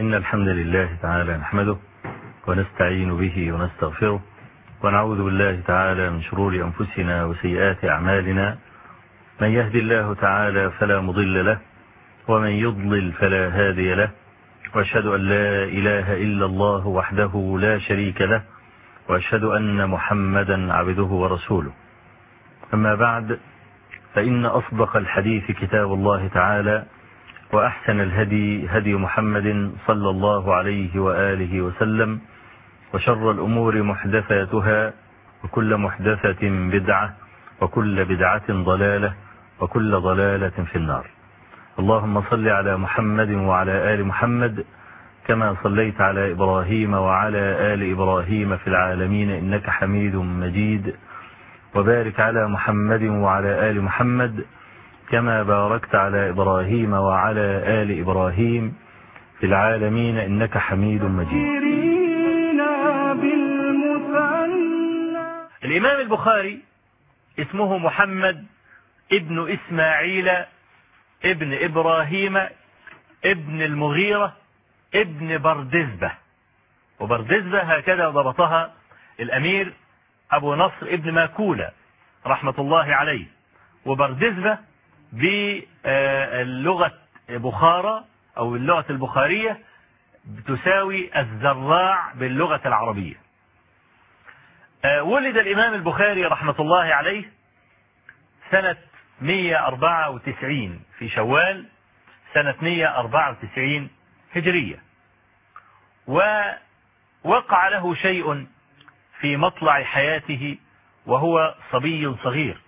إن الحمد لله تعالى نحمده ونستعين به ونستغفره ونعوذ بالله تعالى من شرور أنفسنا وسيئات أعمالنا. من يهدي الله تعالى فلا مضل له ومن يضلل فلا هادي له، وأشهد أن لا إله إلا الله وحده لا شريك له، وأشهد أن محمدا عبده ورسوله. أما بعد، فإن أصدق الحديث كتاب الله تعالى، وأحسن الهدي هدي محمد صلى الله عليه وآله وسلم، وشر الأمور محدثاتها، وكل محدثة بدعة، وكل بدعة ضلالة، وكل ضلالة في النار. اللهم صل على محمد وعلى آل محمد كما صليت على إبراهيم وعلى آل إبراهيم في العالمين إنك حميد مجيد، وبارك على محمد وعلى آل محمد كما باركت على إبراهيم وعلى آل إبراهيم في العالمين إنك حميد مجيد. الإمام البخاري اسمه محمد ابن إسماعيل ابن إبراهيم ابن المغيرة ابن بردزبة، وبردزبة هكذا ضبطها الأمير أبو نصر ابن ماكولة رحمة الله عليه. وبردزبة باللغة بخارى أو اللغة البخارية تساوي الزراع باللغة العربية. ولد الإمام البخاري رحمة الله عليه سنة 194 في شوال سنة 194 هجرية، ووقع له شيء في مطلع حياته وهو صبي صغير،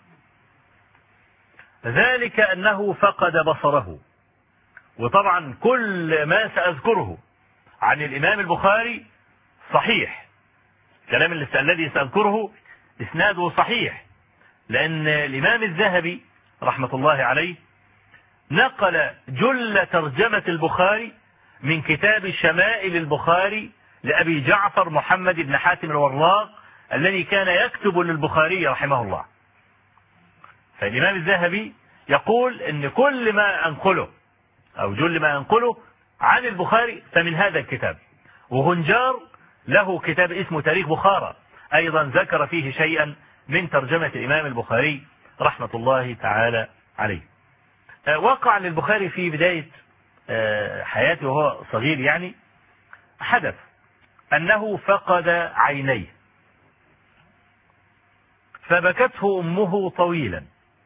ذلك أنه فقد بصره. وطبعا كل ما سأذكره عن الإمام البخاري صحيح، الكلام الذي سأذكره إسناده صحيح، لأن الإمام الذهبي رحمة الله عليه نقل جل ترجمة البخاري من كتاب شمائل البخاري لأبي جعفر محمد بن حاتم الوراق الذي كان يكتب للبخاري رحمه الله. فالإمام الذهبي يقول إن كل ما أنقله أو جل ما أنقله عن البخاري فمن هذا الكتاب. وهنجار له كتاب اسمه تاريخ بخارى أيضا ذكر فيه شيئا من ترجمة الإمام البخاري رحمة الله تعالى عليه. وقع للبخاري في بداية حياته وهو صغير يعني حدث أنه فقد عينيه، فبكته أمه طويلا،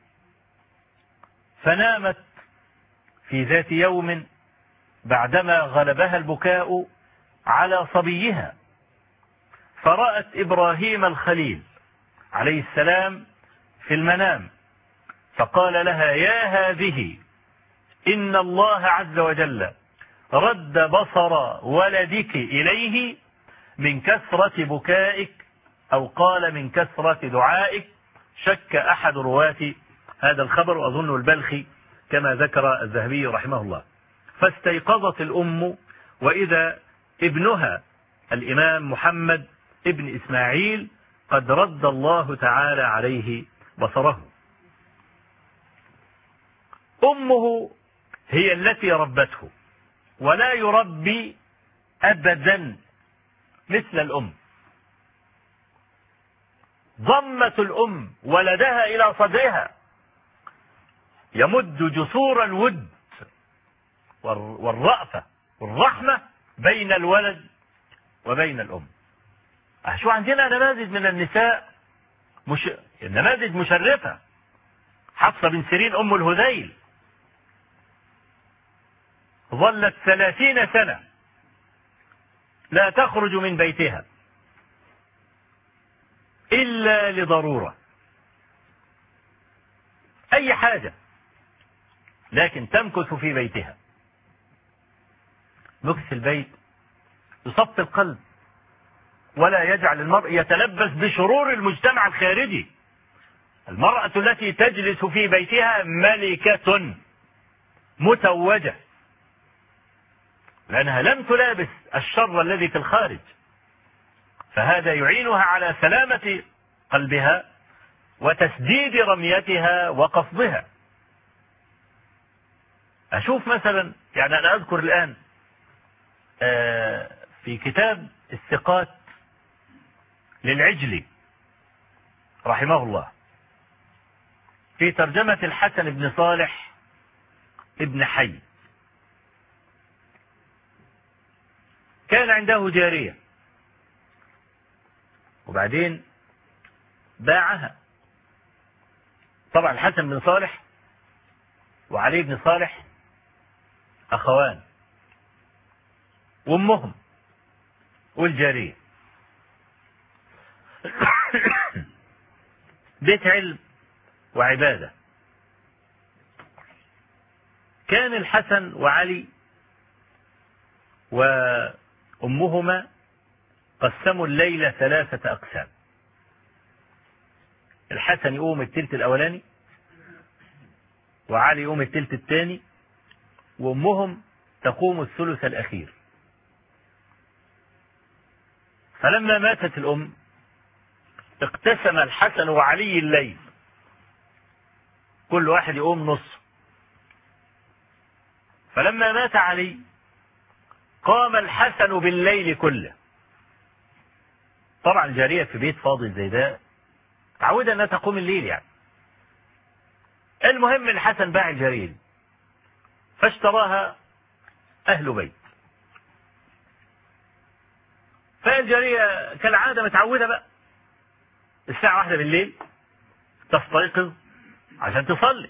فنامت في ذات يوم بعدما غلبها البكاء على صبيها، فرأت إبراهيم الخليل عليه السلام في المنام، فقال لها: يا هذه، إن الله عز وجل رد بصر ولدك إليه من كثرة بكائك، أو قال من كثرة دعائك. شك أحد رواة هذا الخبر وأظن البلخي كما ذكر الذهبي رحمه الله. فاستيقظت الأم وإذا ابنها الإمام محمد ابن إسماعيل قد رد الله تعالى عليه بصره. أمه هي التي ربته، ولا يربي أبدا مثل الأم. ضمت الأم ولدها إلى صدرها، يمد جسور الود والرأفة والرحمة بين الولد وبين الأم. شو عندنا نماذج من النساء نماذج مشرفة. حفصة بن سيرين أم الهذيل ظلت 30 سنة لا تخرج من بيتها إلا لضرورة، أي حاجة، لكن تمكث في بيتها. مكث البيت يصفي القلب، ولا يجعل المرء يتلبس بشرور المجتمع الخارجي. المرأة التي تجلس في بيتها ملكة متوجة، لأنها لم تلابس الشر الذي في الخارج، فهذا يعينها على سلامة قلبها وتسديد رميتها وقصدها. أشوف مثلا، يعني أنا أذكر الآن في كتاب الثقات للعجلي رحمه الله في ترجمة الحسن بن صالح ابن حي، كان عنده جارية وبعدين باعها. طبعا الحسن بن صالح وعلي بن صالح أخوان وأمهم والجارية بيت علم وعبادة. كان الحسن وعلي وأمهما قسموا الليلة 3 أقسام. الحسن يقوم التلت الأولاني، وعلي يقوم التلت الثاني، وأمهم تقوم الثلث الأخير. فلما ماتت الأم اقتسم الحسن وعلي الليل، كل واحد يقوم نص. فلما مات علي قام الحسن بالليل كله. طبعا الجارية في بيت فاضي زي ده تعودة انها تقوم الليل يعني. المهم الحسن باع الجارية دي فاشتراها اهل بيت. فالجارية كالعادة متعودة بقى الساعة 1 بالليل تستيقظ عشان تصلي.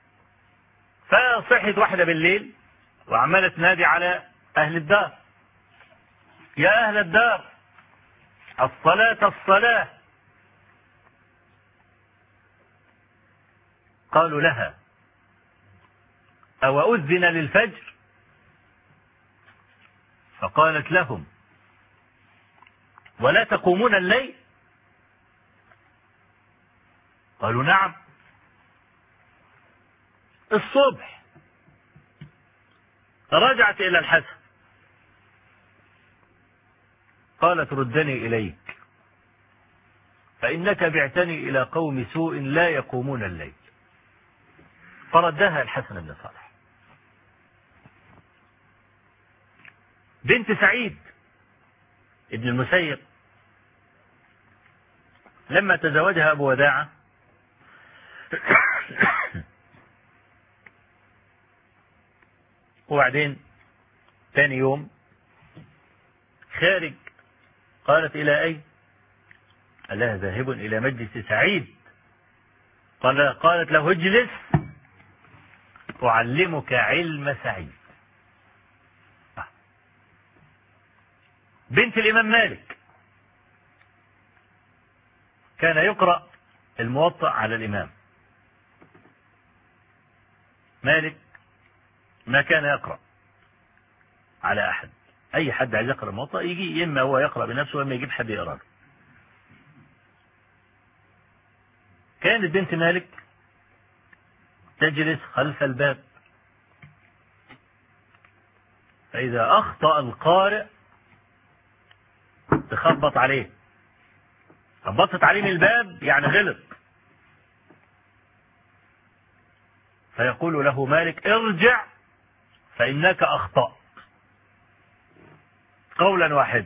فصحت 1 بالليل وعمالة تنادي على أهل الدار: يا أهل الدار الصلاة الصلاة. قالوا لها: أو أذن للفجر؟ فقالت لهم: ولا تقومون الليل؟ قالوا: نعم. الصبح رجعت إلى الحسن قالت: ردني إليك فإنك بعتني إلى قوم سوء لا يقومون الليل. فردها الحسن بن صالح. بنت سعيد ابن المسيب لما تزوجها أبو وداعة وبعدين ثاني يوم خارج، قالت: إلى أين؟ قال لها: ذاهب إلى مجلس سعيد. قالت له: اجلس أعلمك علم سعيد. بنت الإمام مالك كان يقرأ الموطأ على الإمام مالك، ما كان يقرأ على أحد. أي حد عايز يقرأ الموطأ يجي، إما هو يقرأ بنفسه وإما يجيب حد يقرأ له. كانت بنت مالك تجلس خلف الباب، فإذا أخطأ القارئ تخبط عليه. خبطت عليه من الباب يعني غلط، فيقول له مالك: ارجع فإنك أخطأت، قولا واحدا.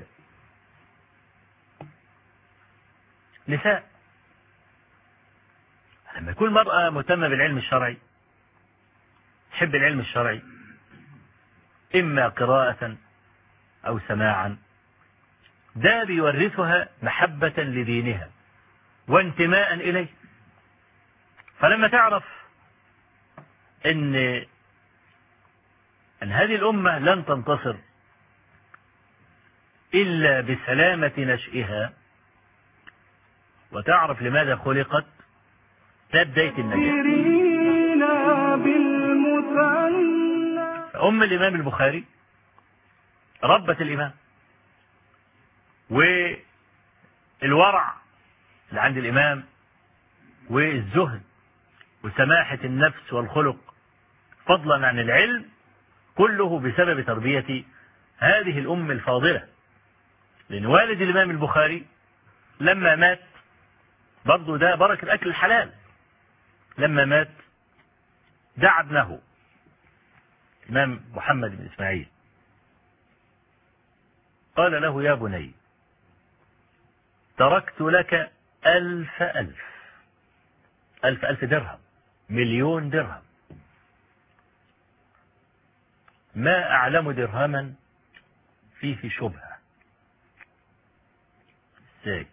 نساء لما يكون المرأة مهتمة بالعلم الشرعي، تحب العلم الشرعي إما قراءة أو سماعا، ده بيورثها محبة لدينها وانتماء إليه. فلما تعرف إن هذه الأمة لن تنتصر إلا بسلامة نشئها، وتعرف لماذا خلقت، ده بداية النجاة. أم الإمام البخاري ربت الإمام، والورع اللي عند الإمام والزهد وسماحة النفس والخلق فضلا عن العلم، كله بسبب تربية هذه الأم الفاضلة. لأن والد الإمام البخاري لما مات، برضه ده بركة أكل الحلال، لما مات دعا ابنه الإمام محمد بن إسماعيل قال له يا بني تركت لك 1000 درهم، 1,000,000 درهم، ما أعلم درهما فيه شبهة. ازاي؟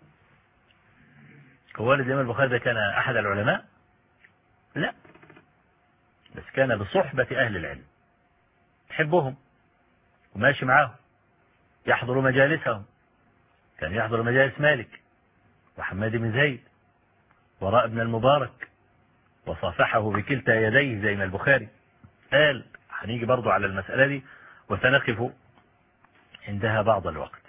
هو الإمام البخاري ده كان أحد العلماء؟ لا، بس كان بصحبة أهل العلم، يحبهم وماشي معاهم، يحضر مجالسهم، كان يحضر مجالس مالك وحماد بن زيد وراء ابن المبارك، وصافحه بكلتا يديه زي ما البخاري قال. هنيجي برضو على المسألة دي وسنقف عندها بعض الوقت.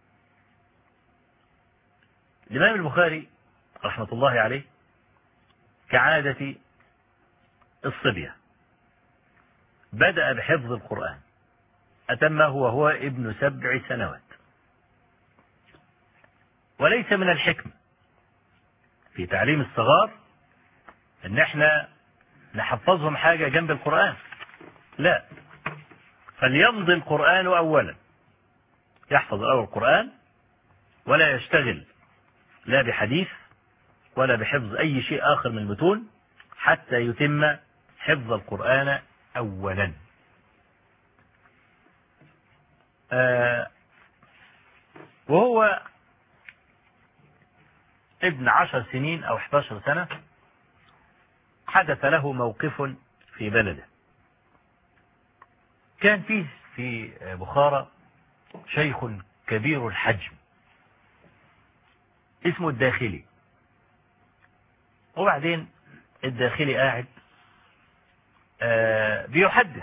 الإمام البخاري رحمة الله عليه كعادة الصبية بدأ بحفظ القرآن، أتمه وهو ابن 7 سنوات. وليس من الحكم في تعليم الصغار ان احنا نحفظهم حاجة جنب القرآن، لا، فليمضي القرآن أولا، يحفظ الأول القرآن ولا يشتغل لا بحديث ولا بحفظ أي شيء آخر من المتون حتى يتم حفظ القرآن أولا. وهو ابن 10 سنين أو 11 سنة حدث له موقف في بلده. كان فيه في بخارى شيخ كبير الحجم اسمه الداخلي، وبعدين الداخلي قاعد بيحدث،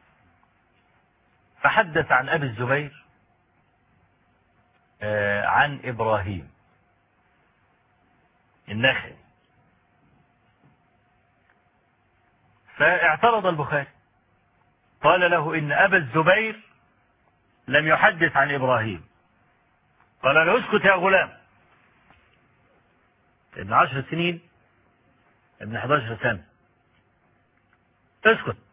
فحدث عن أبي الزبير عن إبراهيم النخعي، فاعترض البخاري، قال له إن أبا الزبير لم يحدث عن إبراهيم. قال له اسكت يا غلام، ابن 10 سنين، ابن 11 سنة، اسكت.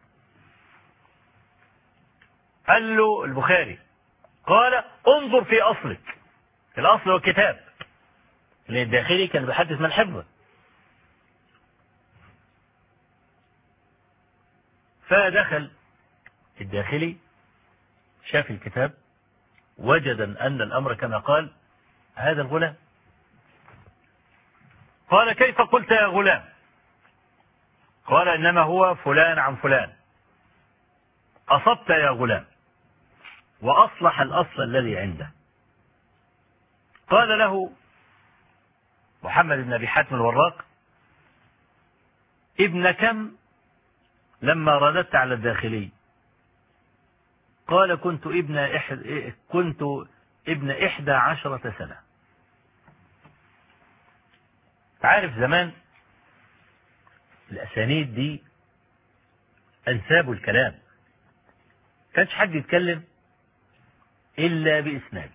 قال له البخاري، قال انظر في أصلك، الأصل هو الكتاب، لأن الداخلي كان بيحدث من حفظه. فدخل الداخلي شاف الكتاب، وجد أن الأمر كما قال هذا الغلام. قال كيف قلت يا غلام؟ قال إنما هو فلان عن فلان. أصبت يا غلام، وأصلح الأصل الذي عنده. قال له محمد بن أبي حاتم الوراق ابن كم لما رددت على الداخلي؟ قال كنت ابن 11 سنة. عارف زمان الأسانيد دي أنساب الكلام، كانش حد يتكلم إلا بإسناد.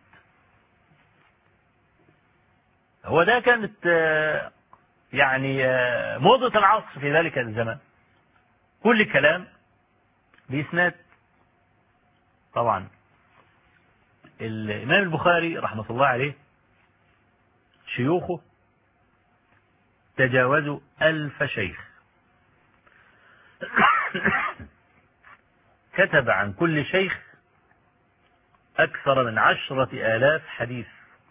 هو ده كانت يعني موضة العصر في ذلك الزمان، كل كلام بإسناد. طبعا الإمام البخاري رحمة الله عليه شيوخه تجاوزوا 1000 شيخ، كتب عن كل شيخ أكثر من 10,000 حديث.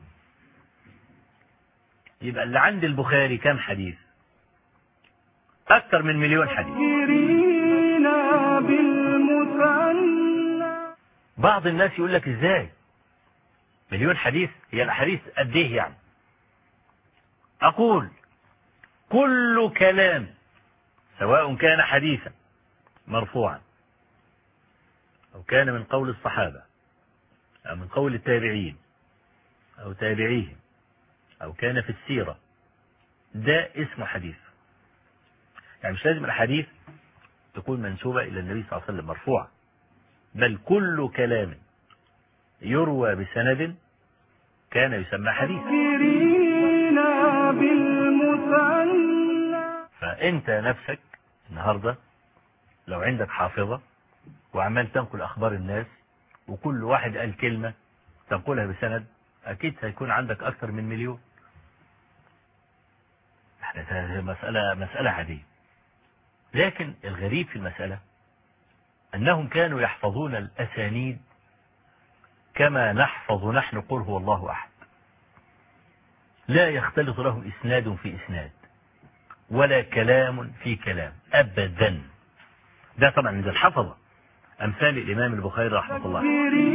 يبقى اللي عند البخاري كم حديث؟ أكثر من 1,000,000 حديث. بعض الناس يقول لك ازاي 1,000,000 حديث؟ هي الأحاديث قد ايه يعني؟ أقول كل كلام سواء كان حديثا مرفوعا أو كان من قول الصحابة أو من قول التابعين أو تابعيهم أو كان في السيرة، ده اسمه حديث. يعني مش لازم الحديث تكون منسوبة إلى النبي صلى الله عليه وسلم مرفوعة، بل كل كلام يروى بسند كان يسمى حديثا. فأنت نفسك النهاردة لو عندك حافظة وعمال تنقل أخبار الناس وكل واحد قال كلمة تنقلها بسند أكيد سيكون عندك أكثر من 1,000,000. مسألة عادية. لكن الغريب في المسألة أنهم كانوا يحفظون الأسانيد كما نحفظ نحن قل هو الله أحد، لا يختلط لهم إسناد في إسناد ولا كلام في كلام أبدا. ده طبعا من الحفظة أمثال الإمام البخاري رحمه الله.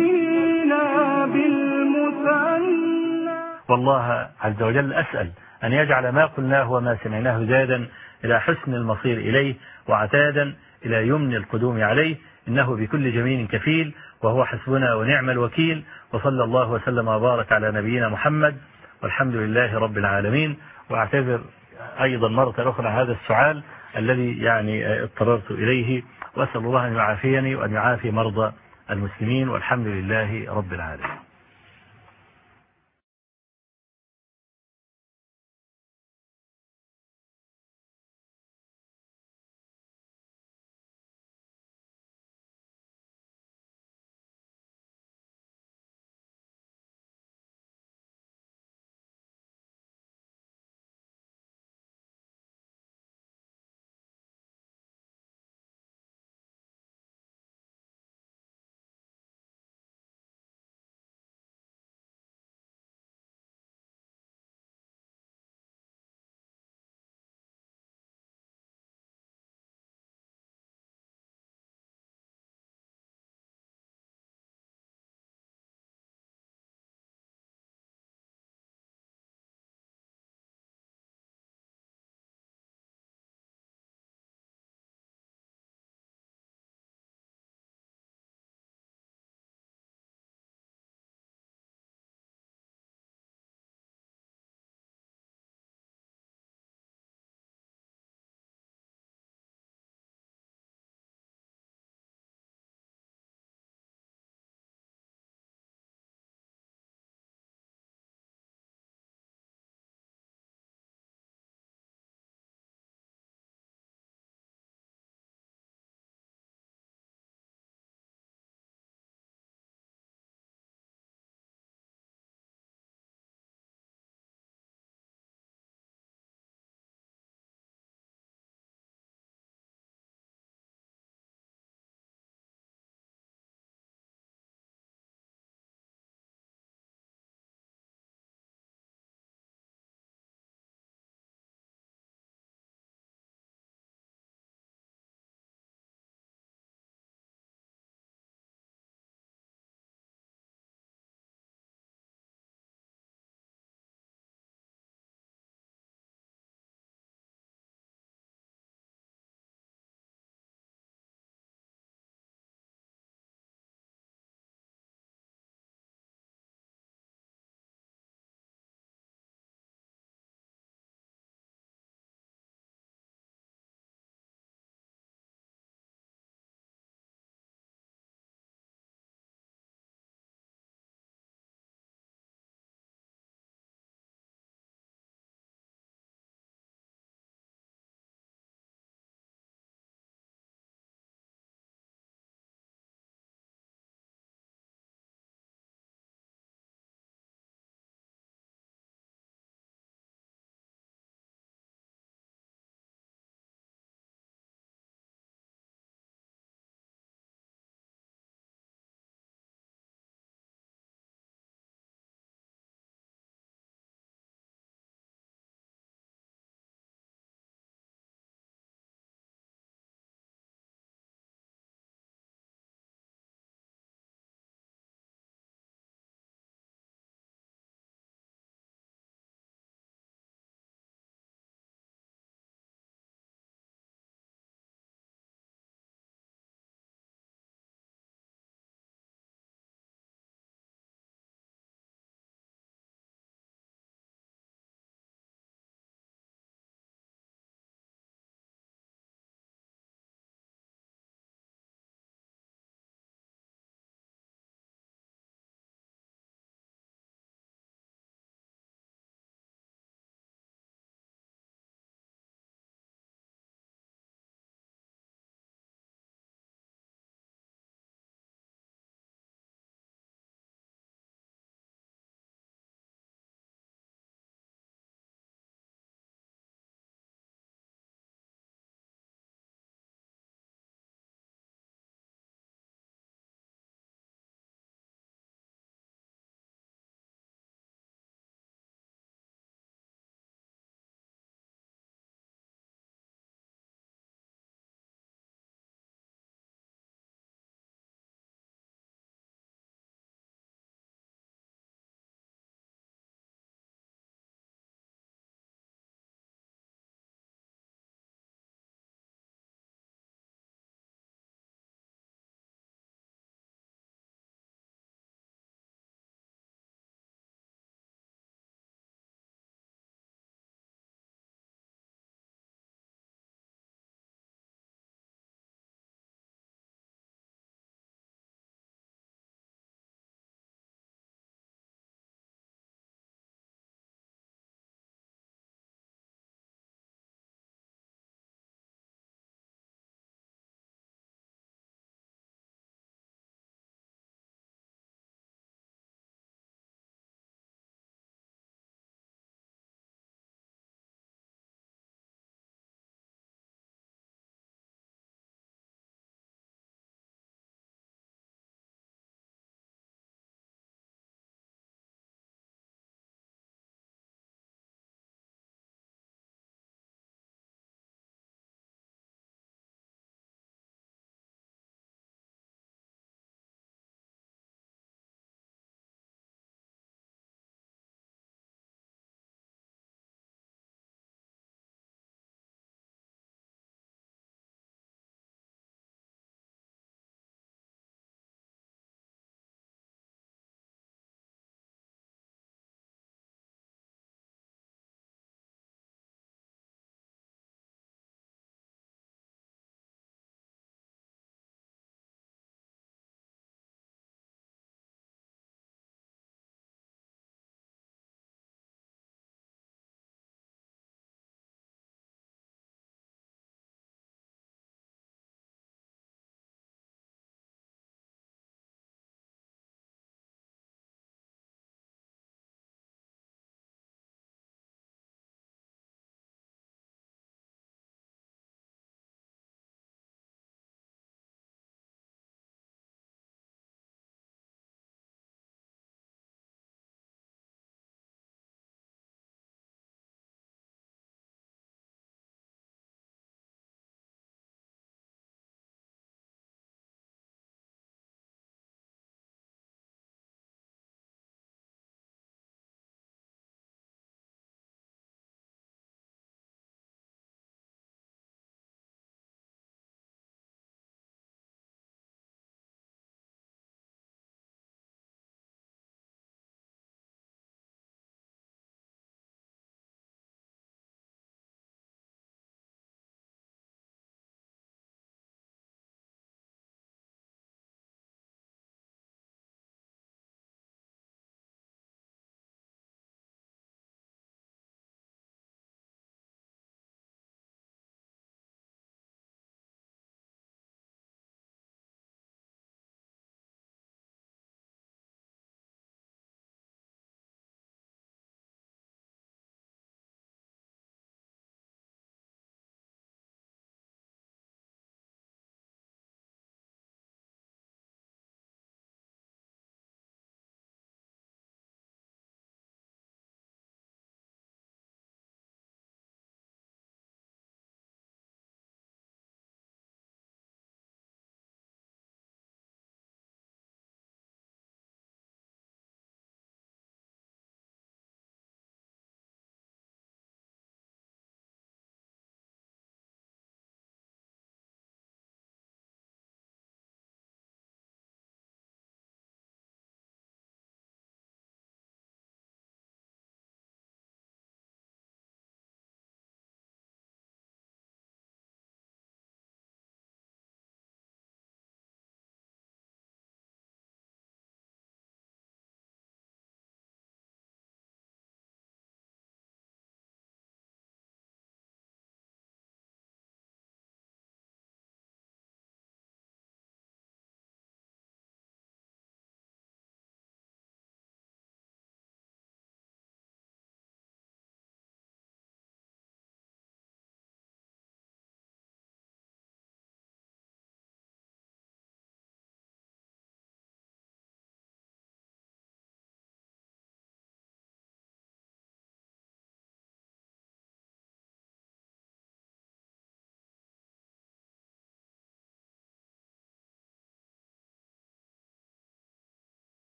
والله عز وجل أسأل أن يجعل ما قلناه وما سمعناه زادا إلى حسن المصير إليه وعتادا إلى يمن القدوم عليه، إنه بكل جميل كفيل وهو حسبنا ونعم الوكيل. وصلى الله وسلم وبارك على نبينا محمد والحمد لله رب العالمين. وأعتذر أيضا مرة أخرى هذا السؤال الذي يعني اضطررت إليه، وأسأل الله أن يعافيني وأن يعافي مرضى المسلمين والحمد لله رب العالمين.